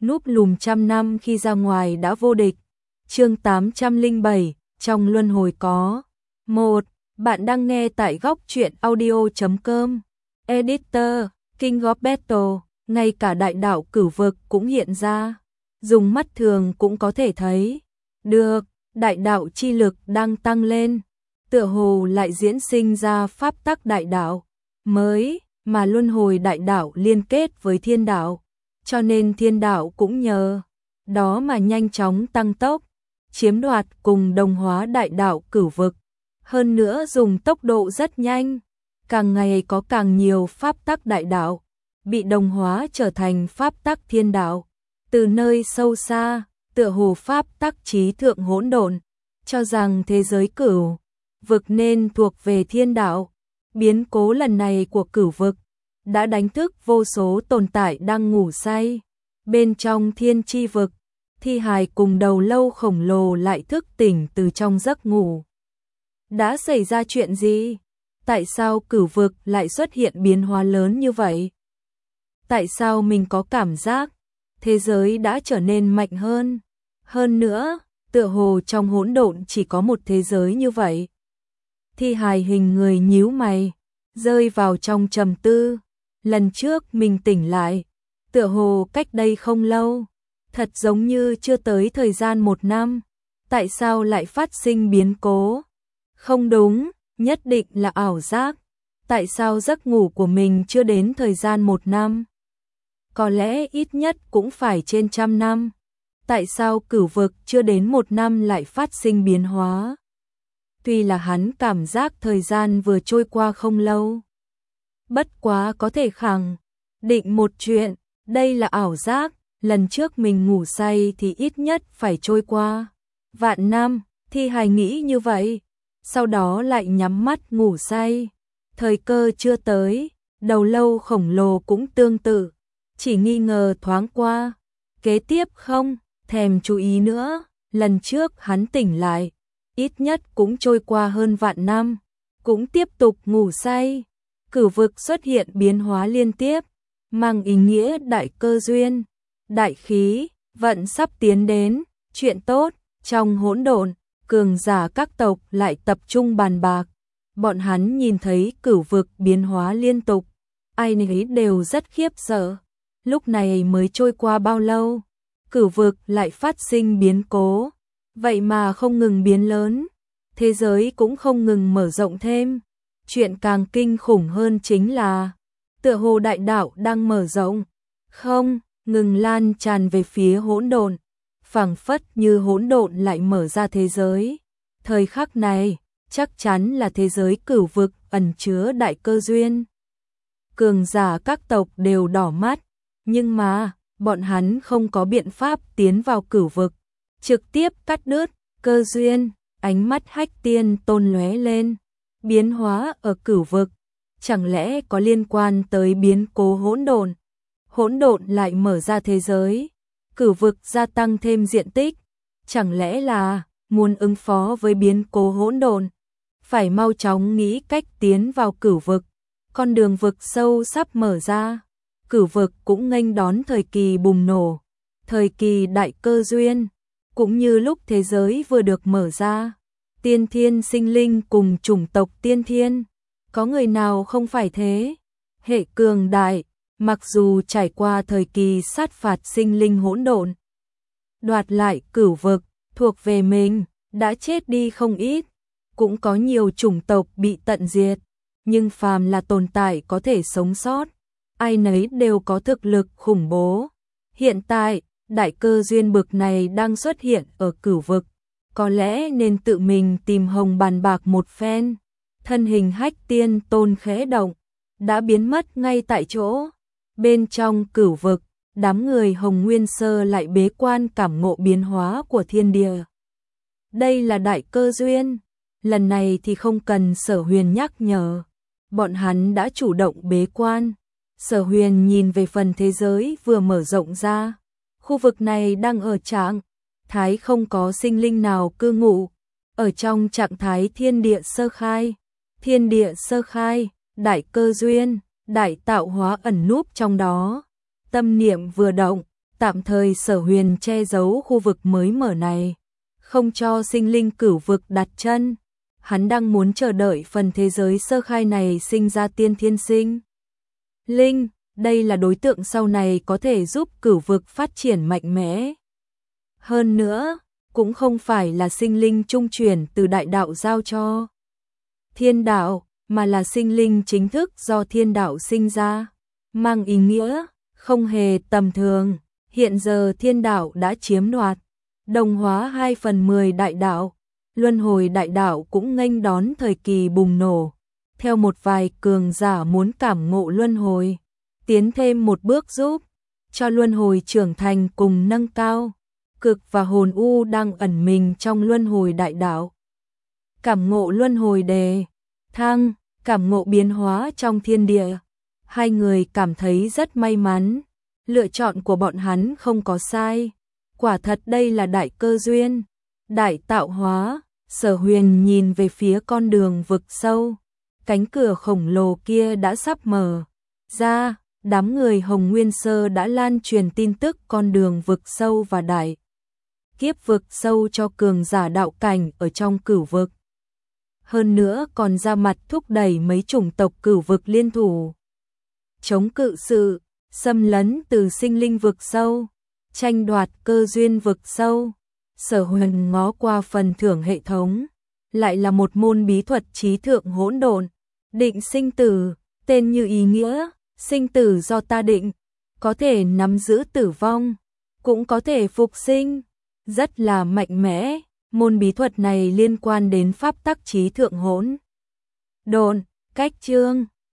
núp lùm trăm năm khi ra ngoài đã vô địch. Chương 807, trong luân hồi có. 1. Bạn đang nghe tại góc truyện audio.com. Editor, King of Battle, ngay cả đại đạo cửu vực cũng hiện ra. Dùng mắt thường cũng có thể thấy được, đại đạo chi lực đang tăng lên. Tựa hồ lại diễn sinh ra pháp tắc đại đạo mới, mà luân hồi đại đạo liên kết với thiên đạo. Cho nên thiên đạo cũng nhờ đó mà nhanh chóng tăng tốc, chiếm đoạt cùng đồng hóa đại đạo cửu vực. Hơn nữa dùng tốc độ rất nhanh, càng ngày có càng nhiều pháp tắc đại đạo bị đồng hóa trở thành pháp tắc thiên đạo. Từ nơi sâu xa, tựa hồ pháp tắc trí thượng hỗn độn, cho rằng thế giới cửu vực nên thuộc về thiên đạo. Biến cố lần này của cửu vực đã đánh thức vô số tồn tại đang ngủ say. Bên trong thiên chi vực, thi hài cùng đầu lâu khổng lồ lại thức tỉnh từ trong giấc ngủ. Đã xảy ra chuyện gì? Tại sao cửu vực lại xuất hiện biến hóa lớn như vậy? Tại sao mình có cảm giác thế giới đã trở nên mạnh hơn? Hơn nữa, tựa hồ trong hỗn độn chỉ có một thế giới như vậy. Thi hài hình người nhíu mày, rơi vào trong trầm tư. Lần trước mình tỉnh lại, tựa hồ cách đây không lâu, thật giống như chưa tới thời gian 1 năm. Tại sao lại phát sinh biến cố? Không đúng, nhất định là ảo giác. Tại sao giấc ngủ của mình chưa đến thời gian 1 năm? Có lẽ ít nhất cũng phải trên 100 năm. Tại sao cửu vực chưa đến 1 năm lại phát sinh biến hóa? Tuy là hắn cảm giác thời gian vừa trôi qua không lâu. Bất quá có thể khẳng định một chuyện, đây là ảo giác. Lần trước mình ngủ say thì ít nhất phải trôi qua vạn năm. Thi hài nghĩ như vậy, sau đó lại nhắm mắt ngủ say. Thời cơ chưa tới, đầu lâu khổng lồ cũng tương tự, chỉ nghi ngờ thoáng qua. Kế tiếp không thèm chú ý nữa. Lần trước hắn tỉnh lại, ít nhất cũng trôi qua hơn vạn năm, cũng tiếp tục ngủ say. Cửu vực xuất hiện biến hóa liên tiếp, mang ý nghĩa đại cơ duyên, đại khí vận sắp tiến đến. Chuyện tốt. Trong hỗn độn, cường giả các tộc lại tập trung bàn bạc. Bọn hắn nhìn thấy cửu vực biến hóa liên tục, ai nấy đều rất khiếp sợ. Lúc này mới trôi qua bao lâu, cửu vực lại phát sinh biến cố, vậy mà không ngừng biến lớn, thế giới cũng không ngừng mở rộng thêm. Chuyện càng kinh khủng hơn chính là, tựa hồ đại đạo đang mở rộng, không ngừng lan tràn về phía hỗn độn, phảng phất như hỗn độn lại mở ra thế giới. Thời khắc này, chắc chắn là thế giới cửu vực ẩn chứa đại cơ duyên. Cường giả các tộc đều đỏ mắt, nhưng mà bọn hắn không có biện pháp tiến vào cửu vực, trực tiếp cắt đứt cơ duyên. Ánh mắt Hách Tiên Tôn lóe lên, biến hóa ở cửu vực, chẳng lẽ có liên quan tới biến cố hỗn độn? Hỗn độn lại mở ra thế giới, cửu vực gia tăng thêm diện tích, chẳng lẽ là muốn ứng phó với biến cố hỗn độn, phải mau chóng nghĩ cách tiến vào cửu vực. Con đường vực sâu sắp mở ra, cửu vực cũng nghênh đón thời kỳ bùng nổ, thời kỳ đại cơ duyên. Cũng như lúc thế giới vừa được mở ra, tiên thiên sinh linh cùng chủng tộc tiên thiên, có người nào không phải thế? Hệ cường đại, mặc dù trải qua thời kỳ sát phạt sinh linh hỗn độn, đoạt lại cửu vực thuộc về mình, đã chết đi không ít, cũng có nhiều chủng tộc bị tận diệt, nhưng phàm là tồn tại có thể sống sót, ai nấy đều có thực lực khủng bố. Hiện tại, đại cơ duyên bực này đang xuất hiện ở cửu vực, có lẽ nên tự mình tìm Hồng bàn bạc một phen. Thân hình Hách Tiên Tôn khẽ động, đã biến mất ngay tại chỗ. Bên trong cửu vực, đám người Hồng Nguyên Sơ lại bế quan cảm ngộ biến hóa của thiên địa. Đây là đại cơ duyên, lần này thì không cần Sở Huyền nhắc nhở, bọn hắn đã chủ động bế quan. Sở Huyền nhìn về phần thế giới vừa mở rộng ra, khu vực này đang ở trạng thái không có sinh linh nào cư ngụ, ở trong trạng thái thiên địa sơ khai. Thiên địa sơ khai, đại cơ duyên, đại tạo hóa ẩn núp trong đó. Tâm niệm vừa động, tạm thời Sở Huyền che giấu khu vực mới mở này, không cho sinh linh cửu vực đặt chân. Hắn đang muốn chờ đợi phần thế giới sơ khai này sinh ra tiên thiên sinh linh, đây là đối tượng sau này có thể giúp cửu vực phát triển mạnh mẽ. Hơn nữa, cũng không phải là sinh linh trung chuyển từ đại đạo giao cho thiên đạo, mà là sinh linh chính thức do thiên đạo sinh ra, mang ý nghĩa không hề tầm thường. Hiện giờ thiên đạo đã chiếm đoạt, đồng hóa 2/10 đại đạo, luân hồi đại đạo cũng nghênh đón thời kỳ bùng nổ. Theo một vài cường giả muốn cảm ngộ luân hồi, tiến thêm một bước giúp cho luân hồi trưởng thành cùng nâng cao cực và hồn u đang ẩn mình trong luân hồi đại đạo. Cảm ngộ luân hồi đề thăng, cảm ngộ biến hóa trong thiên địa. Hai người cảm thấy rất may mắn, lựa chọn của bọn hắn không có sai. Quả thật đây là đại cơ duyên, đại tạo hóa. Sở Huyền nhìn về phía con đường vực sâu, cánh cửa khổng lồ kia đã sắp mở ra, đám người Hồng Nguyên Sơ đã lan truyền tin tức con đường vực sâu và đại kiếp vực sâu cho cường giả đạo cảnh ở trong cửu vực. Hơn nữa còn ra mặt thúc đẩy mấy chủng tộc cửu vực liên thủ, chống cự sự xâm lấn từ sinh linh vực sâu, tranh đoạt cơ duyên vực sâu. Sở Huyền ngó qua phần thưởng hệ thống, lại là một môn bí thuật trí thượng hỗn độn, định sinh tử, tên như ý nghĩa, sinh tử do ta định, có thể nắm giữ tử vong, cũng có thể phục sinh, rất là mạnh mẽ. Môn bí thuật này liên quan đến pháp tắc trí thượng hỗn độn. Cách chương